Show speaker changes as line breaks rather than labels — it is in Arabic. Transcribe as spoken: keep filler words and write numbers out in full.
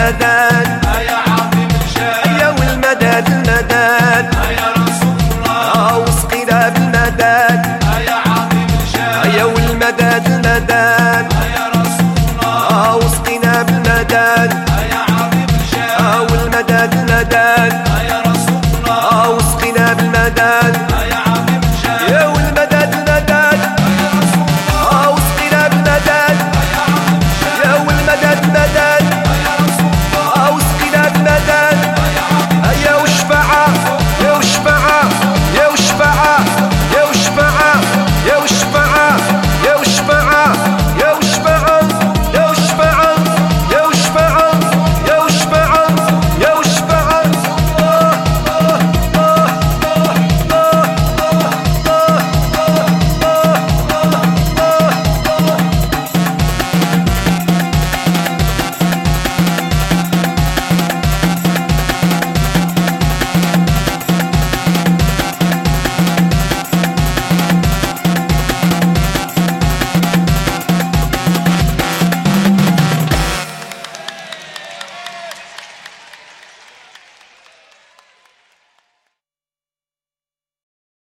المدد
يا عظيم الشان
يا والمدد المدد
يا رسول الله
واسقنا بالمدد
يا عظيم الشان
يا والمدد المدد
يا رسول الله
واسقنا بالمدد